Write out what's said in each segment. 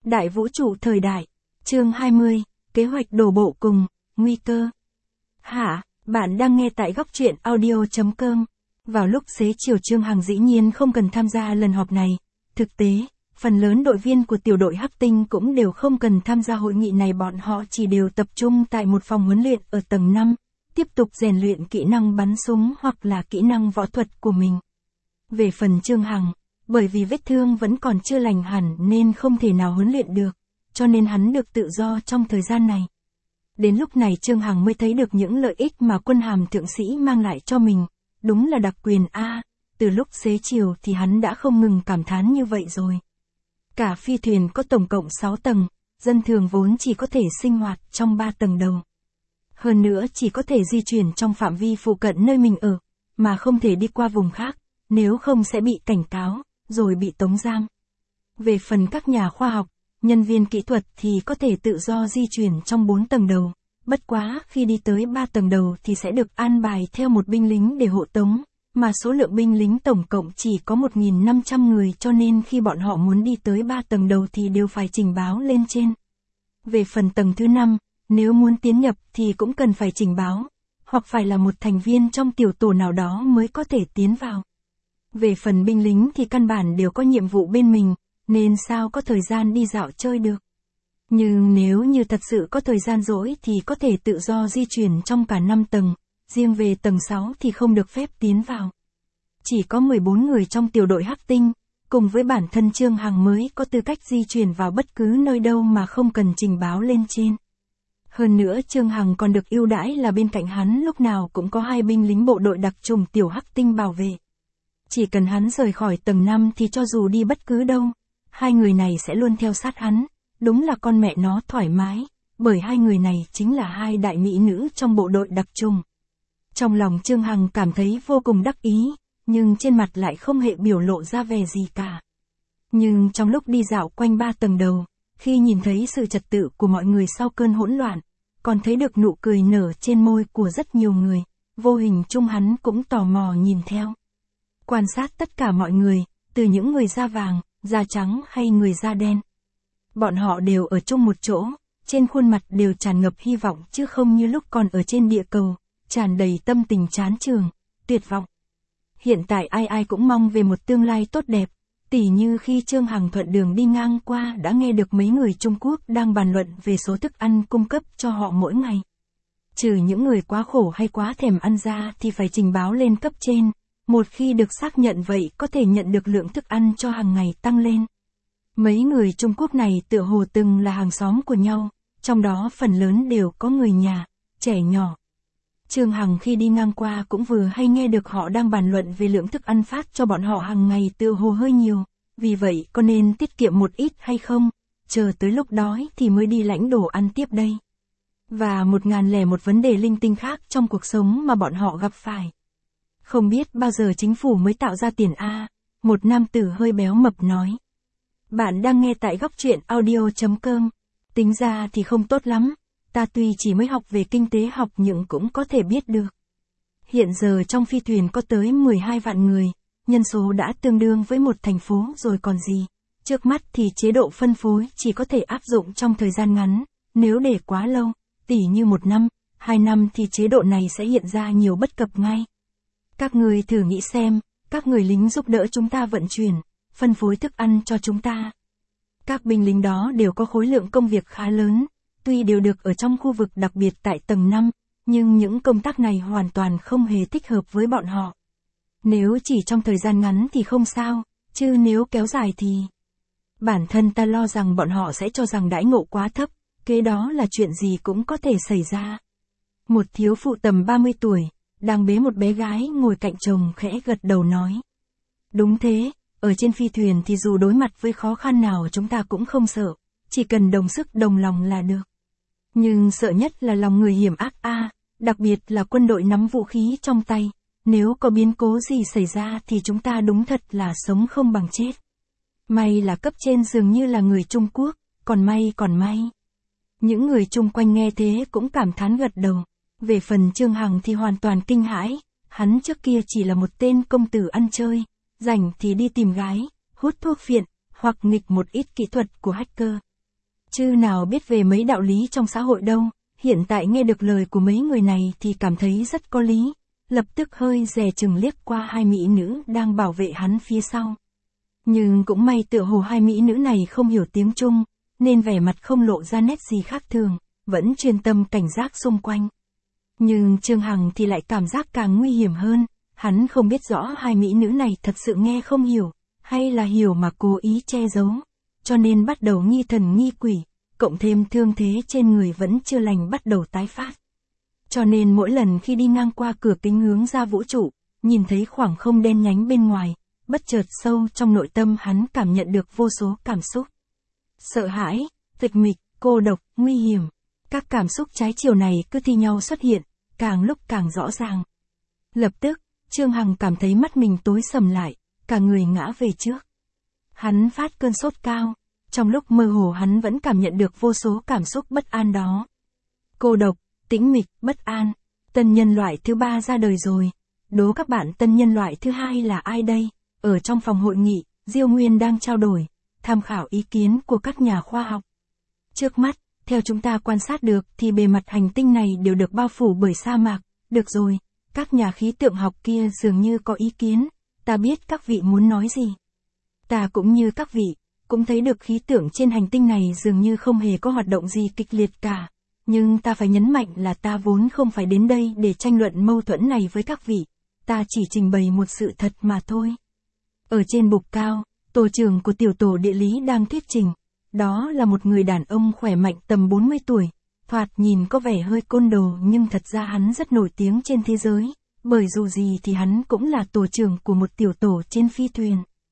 Đại vũ trụ thời đại. Chương 20, kế hoạch đổ bộ cùng, nguy cơ. Bạn đang nghe tại góc truyện audio.com. Vào lúc xế chiều Trương Hằng dĩ nhiên không cần tham gia lần họp này. Thực tế, phần lớn đội viên của tiểu đội Hắc Tinh cũng đều không cần tham gia hội nghị này, bọn họ chỉ đều tập trung tại một phòng huấn luyện ở tầng 5, tiếp tục rèn luyện kỹ năng bắn súng hoặc là kỹ năng võ thuật của mình. Về phần Trương Hằng, bởi vì vết thương vẫn còn chưa lành hẳn nên không thể nào huấn luyện được, cho nên hắn được tự do trong thời gian này. Đến lúc này Trương Hằng mới thấy được những lợi ích mà quân hàm thượng sĩ mang lại cho mình, đúng là đặc quyền a. Từ lúc xế chiều thì hắn đã không ngừng cảm thán như vậy rồi. Cả phi thuyền có tổng cộng 6 tầng, dân thường vốn chỉ có thể sinh hoạt trong 3 tầng đầu. Hơn nữa chỉ có thể di chuyển trong phạm vi phụ cận nơi mình ở, mà không thể đi qua vùng khác, nếu không sẽ bị cảnh cáo, rồi bị tống giam. Về phần các nhà khoa học, nhân viên kỹ thuật thì có thể tự do di chuyển trong 4 tầng đầu, bất quá khi đi tới 3 tầng đầu thì sẽ được an bài theo một binh lính để hộ tống, mà số lượng binh lính tổng cộng chỉ có 1.500 người, cho nên khi bọn họ muốn đi tới 3 tầng đầu thì đều phải trình báo lên trên. Về phần tầng thứ 5, nếu muốn tiến nhập thì cũng cần phải trình báo, hoặc phải là một thành viên trong tiểu tổ nào đó mới có thể tiến vào. Về phần binh lính thì căn bản đều có nhiệm vụ bên mình, nên sao có thời gian đi dạo chơi được. Nhưng nếu như thật sự có thời gian rỗi thì có thể tự do di chuyển trong cả 5 tầng, riêng về tầng 6 thì không được phép tiến vào. Chỉ có 14 người trong tiểu đội Hắc Tinh, cùng với bản thân Trương Hằng mới có tư cách di chuyển vào bất cứ nơi đâu mà không cần trình báo lên trên. Hơn nữa Trương Hằng còn được ưu đãi là bên cạnh hắn lúc nào cũng có 2 binh lính bộ đội đặc chủng tiểu Hắc Tinh bảo vệ. Chỉ cần hắn rời khỏi tầng 5 thì cho dù đi bất cứ đâu, 2 người này sẽ luôn theo sát hắn, đúng là con mẹ nó thoải mái, bởi 2 người này chính là 2 đại mỹ nữ trong bộ đội đặc chủng. Trong lòng Trương Hằng cảm thấy vô cùng đắc ý, nhưng trên mặt lại không hề biểu lộ ra vẻ gì cả. Nhưng trong lúc đi dạo quanh 3 tầng đầu, khi nhìn thấy sự trật tự của mọi người sau cơn hỗn loạn, còn thấy được nụ cười nở trên môi của rất nhiều người, vô hình chung hắn cũng tò mò nhìn theo. Quan sát tất cả mọi người, từ những người da vàng, da trắng hay người da đen. Bọn họ đều ở chung một chỗ, trên khuôn mặt đều tràn ngập hy vọng chứ không như lúc còn ở trên địa cầu, tràn đầy tâm tình chán chường, tuyệt vọng. Hiện tại ai ai cũng mong về một tương lai tốt đẹp, tỉ như khi Trương Hằng thuận đường đi ngang qua đã nghe được mấy người Trung Quốc đang bàn luận về số thức ăn cung cấp cho họ mỗi ngày. Trừ những người quá khổ hay quá thèm ăn ra thì phải trình báo lên cấp trên. Một khi được xác nhận vậy có thể nhận được lượng thức ăn cho hàng ngày tăng lên. Mấy người Trung Quốc này tựa hồ từng là hàng xóm của nhau, trong đó phần lớn đều có người nhà, trẻ nhỏ. Trương Hằng khi đi ngang qua cũng vừa hay nghe được họ đang bàn luận về lượng thức ăn phát cho bọn họ hàng ngày tựa hồ hơi nhiều, vì vậy có nên tiết kiệm một ít hay không, chờ tới lúc đói thì mới đi lãnh đồ ăn tiếp đây. Và 1001 vấn đề linh tinh khác trong cuộc sống mà bọn họ gặp phải. Không biết bao giờ chính phủ mới tạo ra tiền a? Một nam tử hơi béo mập nói. Bạn đang nghe tại góc truyện audio.com. Tính ra thì không tốt lắm, ta tuy chỉ mới học về kinh tế học nhưng cũng có thể biết được. Hiện giờ trong phi thuyền có tới 12 vạn người, nhân số đã tương đương với một thành phố rồi còn gì. Trước mắt thì chế độ phân phối chỉ có thể áp dụng trong thời gian ngắn, nếu để quá lâu, tỉ như 1 năm, 2 năm thì chế độ này sẽ hiện ra nhiều bất cập ngay. Các người thử nghĩ xem, các người lính giúp đỡ chúng ta vận chuyển, phân phối thức ăn cho chúng ta. Các binh lính đó đều có khối lượng công việc khá lớn, tuy đều được ở trong khu vực đặc biệt tại tầng 5, nhưng những công tác này hoàn toàn không hề thích hợp với bọn họ. Nếu chỉ trong thời gian ngắn thì không sao, chứ nếu kéo dài thì... Bản thân ta lo rằng bọn họ sẽ cho rằng đãi ngộ quá thấp, kế đó là chuyện gì cũng có thể xảy ra. Một thiếu phụ tầm 30 tuổi, đang bế một bé gái ngồi cạnh chồng khẽ gật đầu nói. Đúng thế, ở trên phi thuyền thì dù đối mặt với khó khăn nào chúng ta cũng không sợ, chỉ cần đồng sức đồng lòng là được. Nhưng sợ nhất là lòng người hiểm ác a, đặc biệt là quân đội nắm vũ khí trong tay, nếu có biến cố gì xảy ra thì chúng ta đúng thật là sống không bằng chết. May là cấp trên dường như là người Trung Quốc, còn may. Những người chung quanh nghe thế cũng cảm thán gật đầu. Về phần Trương Hằng thì hoàn toàn kinh hãi, hắn trước kia chỉ là một tên công tử ăn chơi, rảnh thì đi tìm gái, hút thuốc phiện, hoặc nghịch một ít kỹ thuật của hacker. chứ nào biết về mấy đạo lý trong xã hội đâu. Hiện tại nghe được lời của mấy người này thì cảm thấy rất có lý, lập tức hơi dè chừng liếc qua hai mỹ nữ đang bảo vệ hắn phía sau. Nhưng cũng may tựa hồ hai mỹ nữ này không hiểu tiếng Trung, nên vẻ mặt không lộ ra nét gì khác thường, vẫn chuyên tâm cảnh giác xung quanh. Nhưng Trương Hằng thì lại cảm giác càng nguy hiểm hơn, hắn không biết rõ hai mỹ nữ này thật sự nghe không hiểu, hay là hiểu mà cố ý che giấu, cho nên bắt đầu nghi thần nghi quỷ, cộng thêm thương thế trên người vẫn chưa lành bắt đầu tái phát. Cho nên mỗi lần khi đi ngang qua cửa kính hướng ra vũ trụ, nhìn thấy khoảng không đen nhánh bên ngoài, bất chợt sâu trong nội tâm hắn cảm nhận được vô số cảm xúc. Sợ hãi, tịch mịch, cô độc, nguy hiểm. Các cảm xúc trái chiều này cứ thi nhau xuất hiện, càng lúc càng rõ ràng. Lập tức, Trương Hằng cảm thấy mắt mình tối sầm lại, cả người ngã về trước. Hắn phát cơn sốt cao, trong lúc mơ hồ hắn vẫn cảm nhận được vô số cảm xúc bất an đó. Cô độc, tĩnh mịch, bất an. Tân nhân loại thứ 3 ra đời rồi. Đố các bạn tân nhân loại thứ 2 là ai đây? Ở trong phòng hội nghị, Diêu Nguyên đang trao đổi, tham khảo ý kiến của các nhà khoa học. Trước mắt, theo chúng ta quan sát được thì bề mặt hành tinh này đều được bao phủ bởi sa mạc. Được rồi, các nhà khí tượng học kia dường như có ý kiến, ta biết các vị muốn nói gì. Ta cũng như các vị, cũng thấy được khí tượng trên hành tinh này dường như không hề có hoạt động gì kịch liệt cả. Nhưng ta phải nhấn mạnh là ta vốn không phải đến đây để tranh luận mâu thuẫn này với các vị. Ta chỉ trình bày một sự thật mà thôi. Ở trên bục cao, tổ trưởng của tiểu tổ địa lý đang thuyết trình. Đó là một người đàn ông khỏe mạnh tầm 40 tuổi. Thoạt nhìn có vẻ hơi côn đồ nhưng thật ra hắn rất nổi tiếng trên thế giới. Bởi dù gì thì hắn cũng là tổ trưởng của một tiểu tổ trên phi thuyền.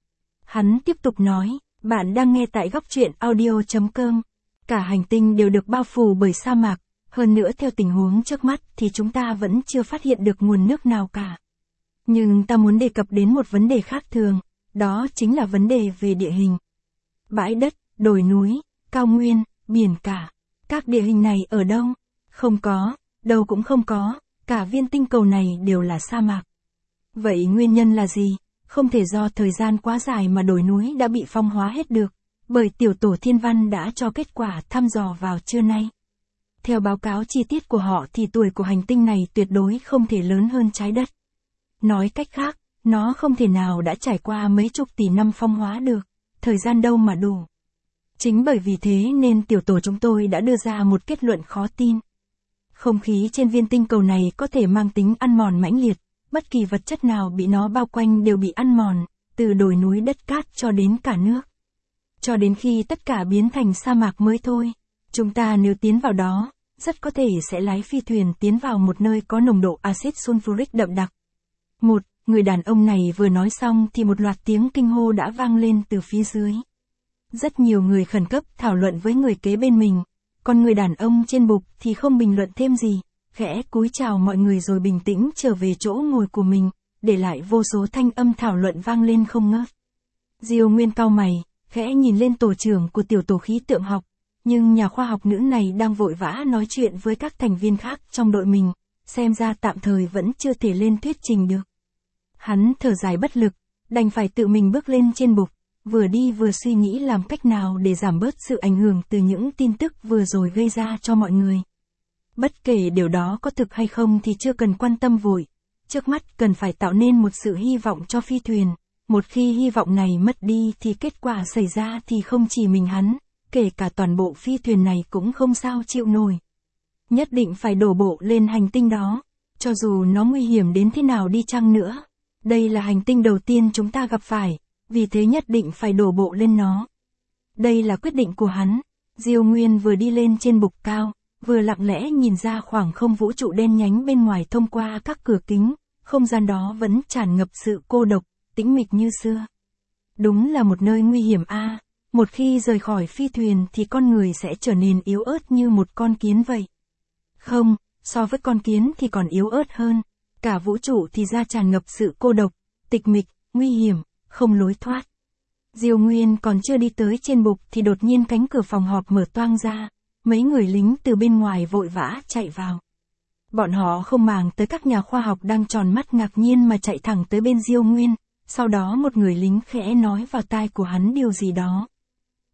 Hắn tiếp tục nói, bạn đang nghe tại góc truyện audio.com. Cả hành tinh đều được bao phủ bởi sa mạc, hơn nữa theo tình huống trước mắt thì chúng ta vẫn chưa phát hiện được nguồn nước nào cả. Nhưng ta muốn đề cập đến một vấn đề khác thường, đó chính là vấn đề về địa hình. Bãi đất, đồi núi, cao nguyên, biển cả. Các địa hình này ở đâu? Không có, đâu cũng không có, cả viên tinh cầu này đều là sa mạc. Vậy nguyên nhân là gì? Không thể do thời gian quá dài mà đồi núi đã bị phong hóa hết được, bởi tiểu tổ thiên văn đã cho kết quả thăm dò vào trưa nay. Theo báo cáo chi tiết của họ thì tuổi của hành tinh này tuyệt đối không thể lớn hơn trái đất. Nói cách khác, nó không thể nào đã trải qua mấy chục tỷ năm phong hóa được, thời gian đâu mà đủ. Chính bởi vì thế nên tiểu tổ chúng tôi đã đưa ra một kết luận khó tin. Không khí trên viên tinh cầu này có thể mang tính ăn mòn mãnh liệt, bất kỳ vật chất nào bị nó bao quanh đều bị ăn mòn, từ đồi núi đất cát cho đến cả nước. Cho đến khi tất cả biến thành sa mạc mới thôi. Chúng ta nếu tiến vào đó, rất có thể sẽ lái phi thuyền tiến vào một nơi có nồng độ axit sulfuric đậm đặc. Người đàn ông này vừa nói xong thì một loạt tiếng kinh hô đã vang lên từ phía dưới. Rất nhiều người khẩn cấp thảo luận với người kế bên mình, còn người đàn ông trên bục thì không bình luận thêm gì, khẽ cúi chào mọi người rồi bình tĩnh trở về chỗ ngồi của mình, để lại vô số thanh âm thảo luận vang lên không ngớt. Diêu Nguyên cau mày, khẽ nhìn lên tổ trưởng của tiểu tổ khí tượng học, nhưng nhà khoa học nữ này đang vội vã nói chuyện với các thành viên khác trong đội mình, xem ra tạm thời vẫn chưa thể lên thuyết trình được. Hắn thở dài bất lực, đành phải tự mình bước lên trên bục, vừa đi vừa suy nghĩ làm cách nào để giảm bớt sự ảnh hưởng từ những tin tức vừa rồi gây ra cho mọi người. Bất kể điều đó có thực hay không thì chưa cần quan tâm vội, trước mắt cần phải tạo nên một sự hy vọng cho phi thuyền. Một khi hy vọng này mất đi thì kết quả xảy ra thì không chỉ mình hắn, kể cả toàn bộ phi thuyền này cũng không sao chịu nổi. Nhất định phải đổ bộ lên hành tinh đó, cho dù nó nguy hiểm đến thế nào đi chăng nữa. Đây là hành tinh đầu tiên chúng ta gặp phải, vì thế nhất định phải đổ bộ lên nó. Đây là quyết định của hắn. Diêu Nguyên vừa đi lên trên bục cao, vừa lặng lẽ nhìn ra khoảng không vũ trụ đen nhánh bên ngoài thông qua các cửa kính, không gian đó vẫn tràn ngập sự cô độc, tĩnh mịch như xưa. Đúng là một nơi nguy hiểm a. Một khi rời khỏi phi thuyền thì con người sẽ trở nên yếu ớt như một con kiến vậy. Không, so với con kiến thì còn yếu ớt hơn. Cả vũ trụ thì ra tràn ngập sự cô độc, tịch mịch, nguy hiểm, không lối thoát. Diêu Nguyên còn chưa đi tới trên bục thì đột nhiên cánh cửa phòng họp mở toang ra, mấy người lính từ bên ngoài vội vã chạy vào. Bọn họ không màng tới các nhà khoa học đang tròn mắt ngạc nhiên mà chạy thẳng tới bên Diêu Nguyên, sau đó một người lính khẽ nói vào tai của hắn điều gì đó.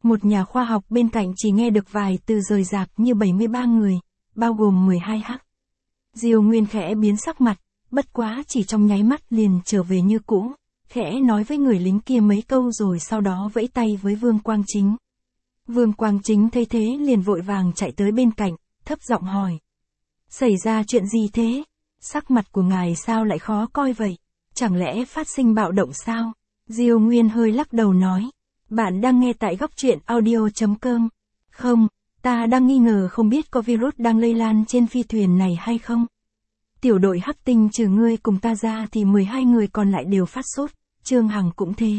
Một nhà khoa học bên cạnh chỉ nghe được vài từ rời rạc như 73 người, bao gồm 12h. Diêu Nguyên khẽ biến sắc mặt, bất quá chỉ trong nháy mắt liền trở về như cũ, khẽ nói với người lính kia mấy câu rồi sau đó vẫy tay với Vương Quang Chính. Vương Quang Chính thấy thế liền vội vàng chạy tới bên cạnh, thấp giọng hỏi. Xảy ra chuyện gì thế? Sắc mặt của ngài sao lại khó coi vậy? Chẳng lẽ phát sinh bạo động sao? Diêu Nguyên hơi lắc đầu nói. Bạn đang nghe tại góc truyện audio.com. Không, ta đang nghi ngờ không biết có virus đang lây lan trên phi thuyền này hay không. Tiểu đội Hắc Tinh trừ ngươi cùng ta ra thì 12 người còn lại đều phát sốt, Trương Hằng cũng thế.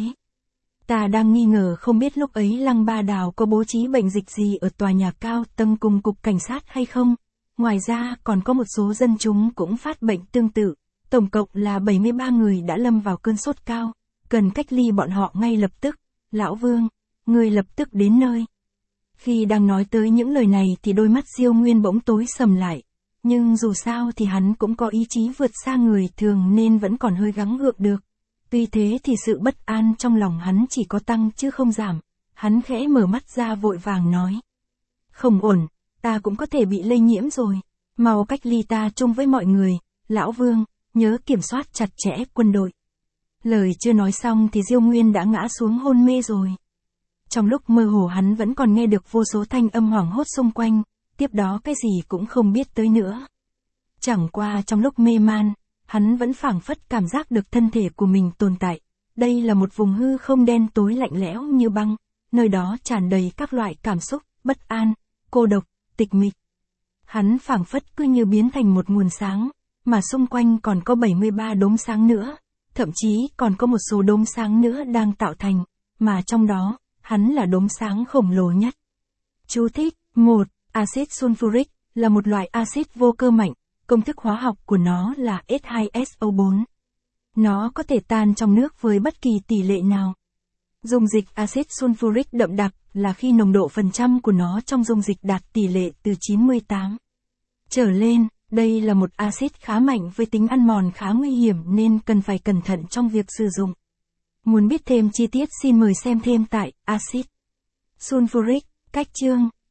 Ta đang nghi ngờ không biết lúc ấy Lăng Ba Đào có bố trí bệnh dịch gì ở tòa nhà cao tầng cùng cục cảnh sát hay không. Ngoài ra còn có một số dân chúng cũng phát bệnh tương tự, tổng cộng là 73 người đã lâm vào cơn sốt cao, cần cách ly bọn họ ngay lập tức. Lão Vương, người lập tức đến nơi. Khi đang nói tới những lời này thì đôi mắt Diêu Nguyên bỗng tối sầm lại, nhưng dù sao thì hắn cũng có ý chí vượt xa người thường nên vẫn còn hơi gắng gượng được. Tuy thế thì sự bất an trong lòng hắn chỉ có tăng chứ không giảm, hắn khẽ mở mắt ra vội vàng nói. Không ổn, ta cũng có thể bị lây nhiễm rồi, mau cách ly ta chung với mọi người, Lão Vương, nhớ kiểm soát chặt chẽ quân đội. Lời chưa nói xong thì Diêu Nguyên đã ngã xuống hôn mê rồi. Trong lúc mơ hồ hắn vẫn còn nghe được vô số thanh âm hoảng hốt xung quanh, tiếp đó cái gì cũng không biết tới nữa. Chẳng qua trong lúc mê man, hắn vẫn phảng phất cảm giác được thân thể của mình tồn tại. Đây là một vùng hư không đen tối lạnh lẽo như băng, nơi đó tràn đầy các loại cảm xúc, bất an, cô độc, tịch mịch. Hắn phảng phất cứ như biến thành một nguồn sáng, mà xung quanh còn có 73 đốm sáng nữa. Thậm chí còn có một số đốm sáng nữa đang tạo thành, mà trong đó, hắn là đốm sáng khổng lồ nhất. Chú thích: 1. Axit sulfuric là một loại axit vô cơ mạnh, công thức hóa học của nó là S2SO4. Nó có thể tan trong nước với bất kỳ tỷ lệ nào. Dung dịch axit sulfuric đậm đặc là khi nồng độ phần trăm của nó trong dung dịch đạt tỷ lệ từ 98 trở lên. Đây là một axit khá mạnh với tính ăn mòn khá nguy hiểm nên cần phải cẩn thận trong việc sử dụng. Muốn biết thêm chi tiết xin mời xem thêm tại Axit Sulfuric, cách chương.